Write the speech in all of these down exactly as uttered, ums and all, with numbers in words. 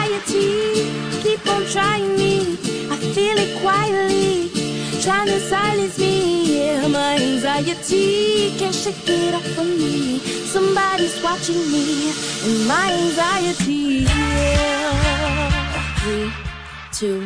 anxiety, keep on trying me. I feel it quietly, trying to silence me. Yeah, my anxiety can't shake it off of me. Somebody's watching me, and my anxiety. Yeah. Three, two.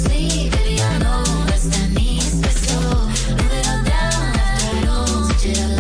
Did I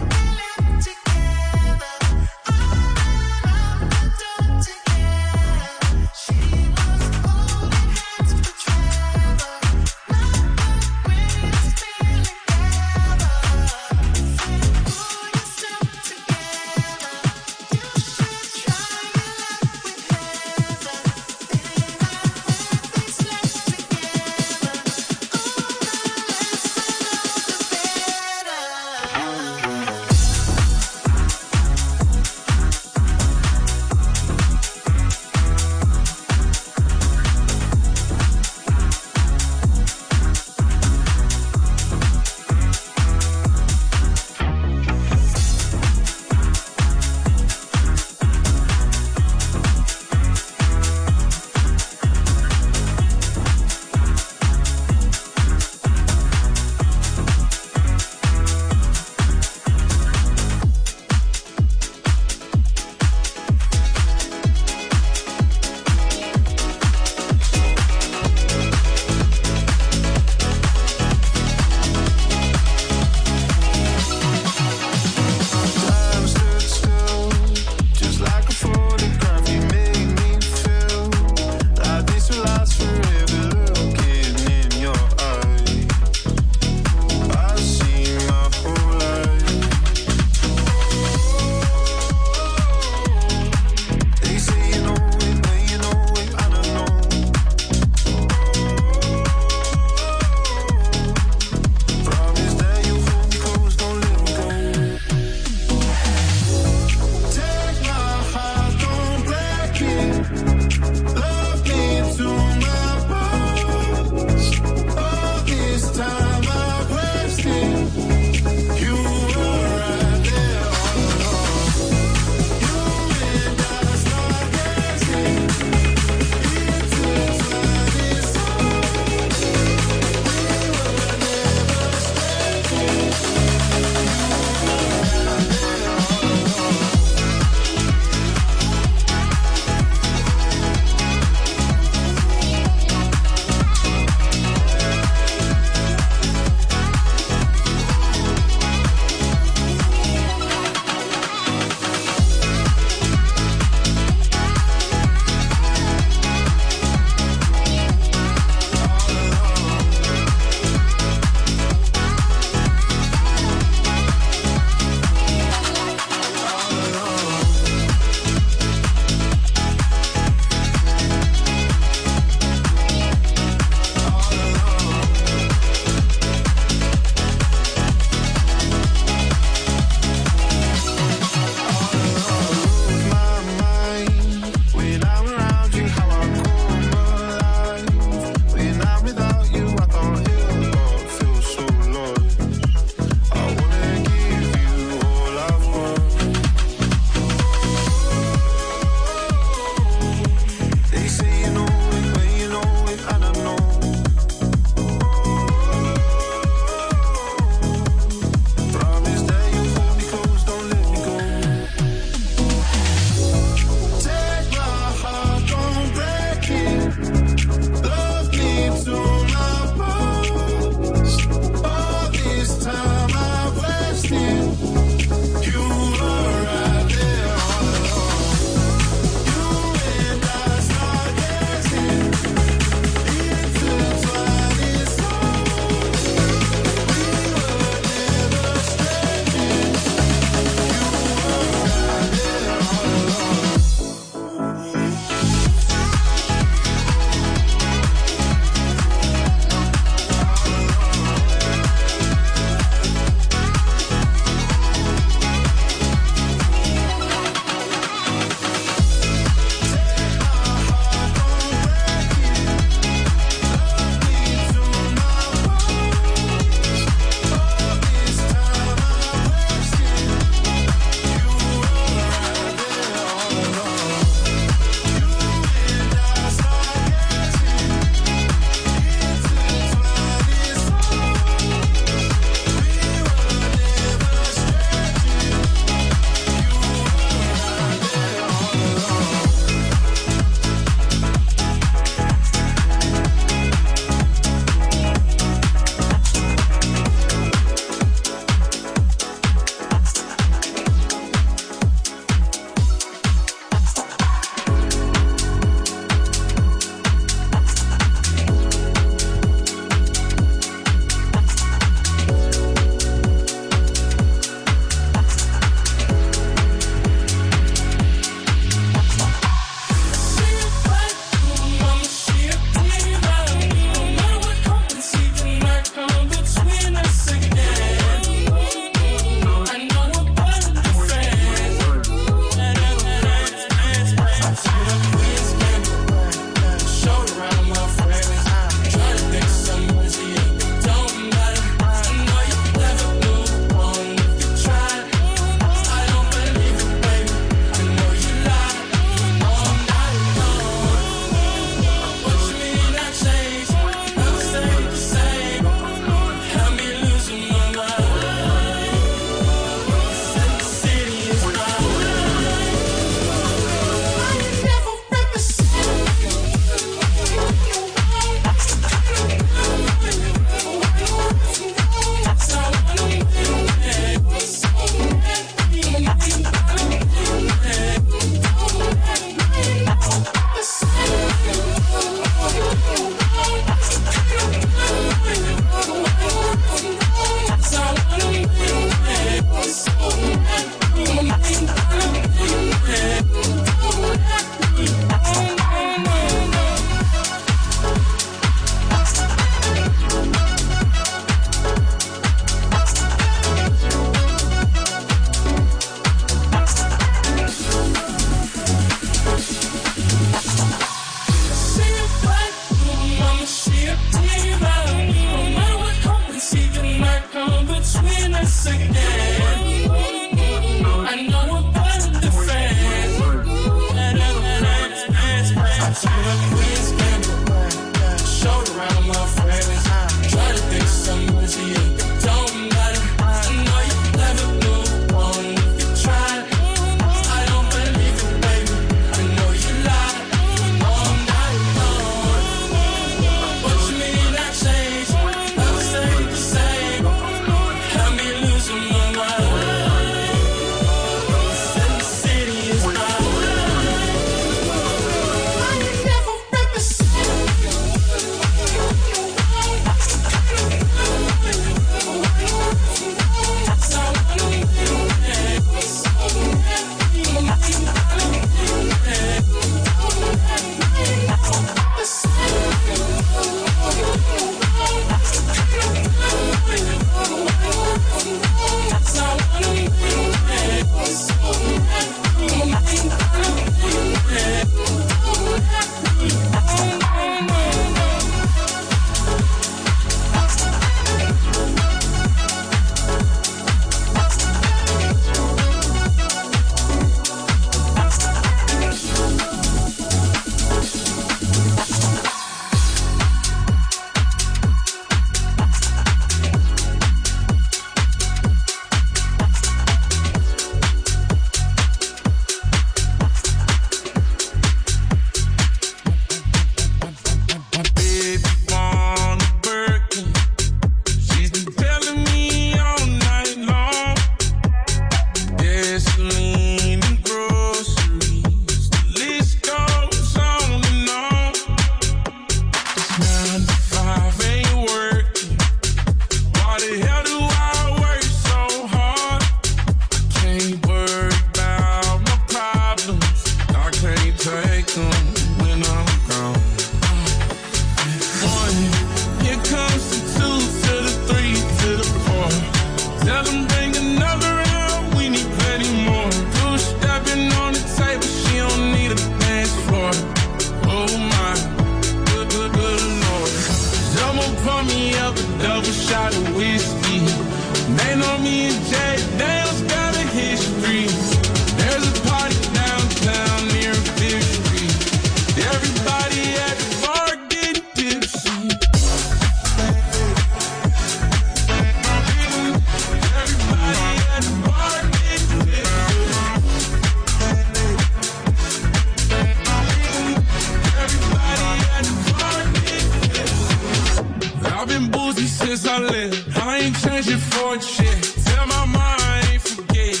I live. I ain't changing for a shit. Tell my mom I ain't forget.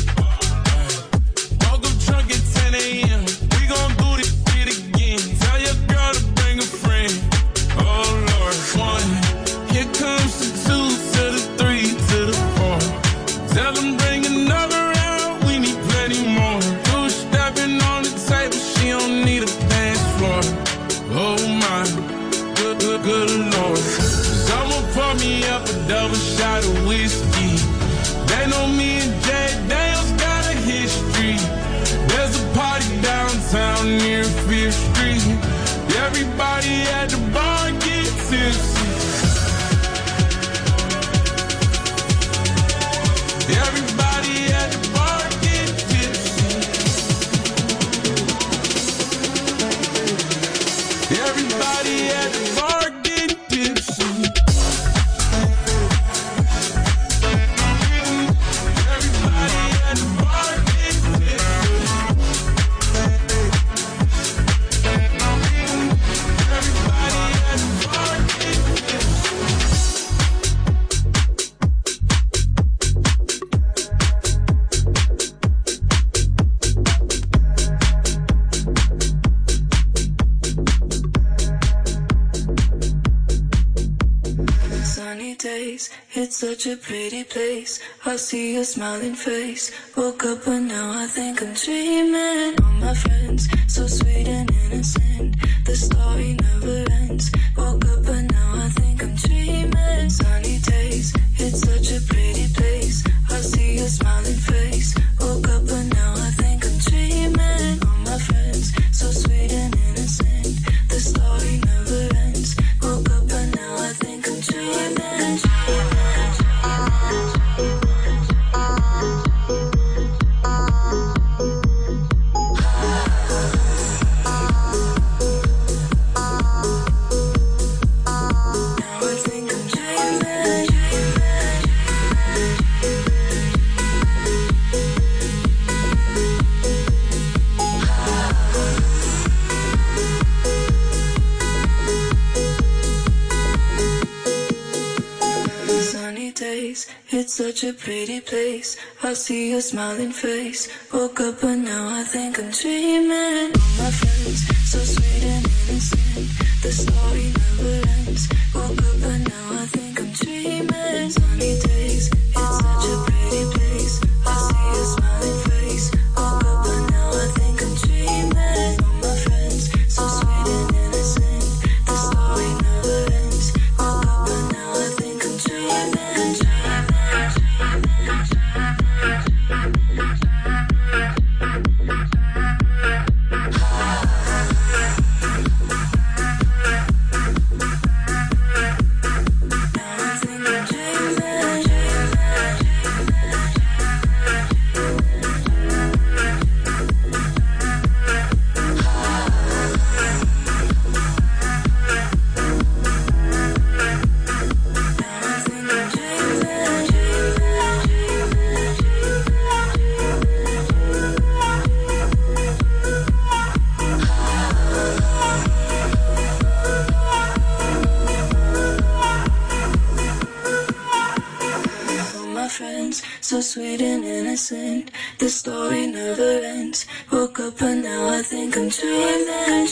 Woke up drunk at ten a.m. We gon' do this shit again. Tell your girl to bring a friend. Oh Lord, one. Here comes the two to the three to the four. Tell them bring another round. We need plenty more. Two stepping on the table. She don't need a dance floor. Oh my, good, good, good Lord. Someone pour me up a double shot of whiskey. They know me and Jay Daniels got a history. There's a party downtown near Fifth Street. Everybody at the bar get tipsy. Everybody at the bar get tipsy. Everybody at the bar get tipsy. It's such a pretty place. I see your smiling face. Woke up and now I think I'm dreaming. All my friends, so sweet and innocent. The story never ends. Woke up and now I think I'm dreaming. Sunny days, it's such a pretty place. I see your smiling face. Woke up and now I think I'm dreaming. All my friends, so sweet and innocent. The story never ends. Woke up and now I think I'm dreaming. It's such a pretty place. I see your smiling face. Woke up and now I think I'm dreaming. All my friends, so sweet and innocent. The story never ends. Woke up and now I think I'm dreaming. Sunny days, it's such a pretty place. I see your smiling face. Woke up and now I think I'm dreaming. All my friends, so sweet and innocent. The story never ends. Woke up and now I think I'm dreaming. So sweet and innocent, the story never ends. Woke up and now I think I'm dreaming.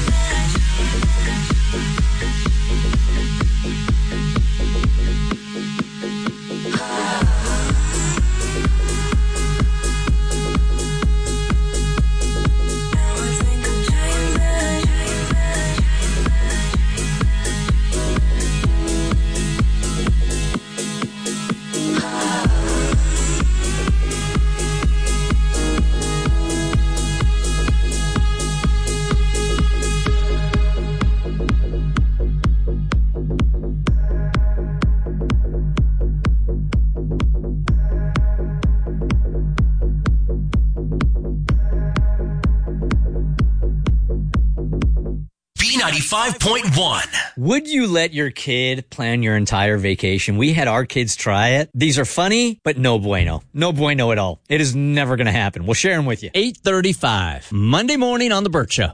ninety-five point one. Would you let your kid plan your entire vacation? We had our kids try it. These are funny, but no bueno. No bueno at all. It is never going to happen. We'll share them with you. eight thirty-five, Monday morning on The Burt Show.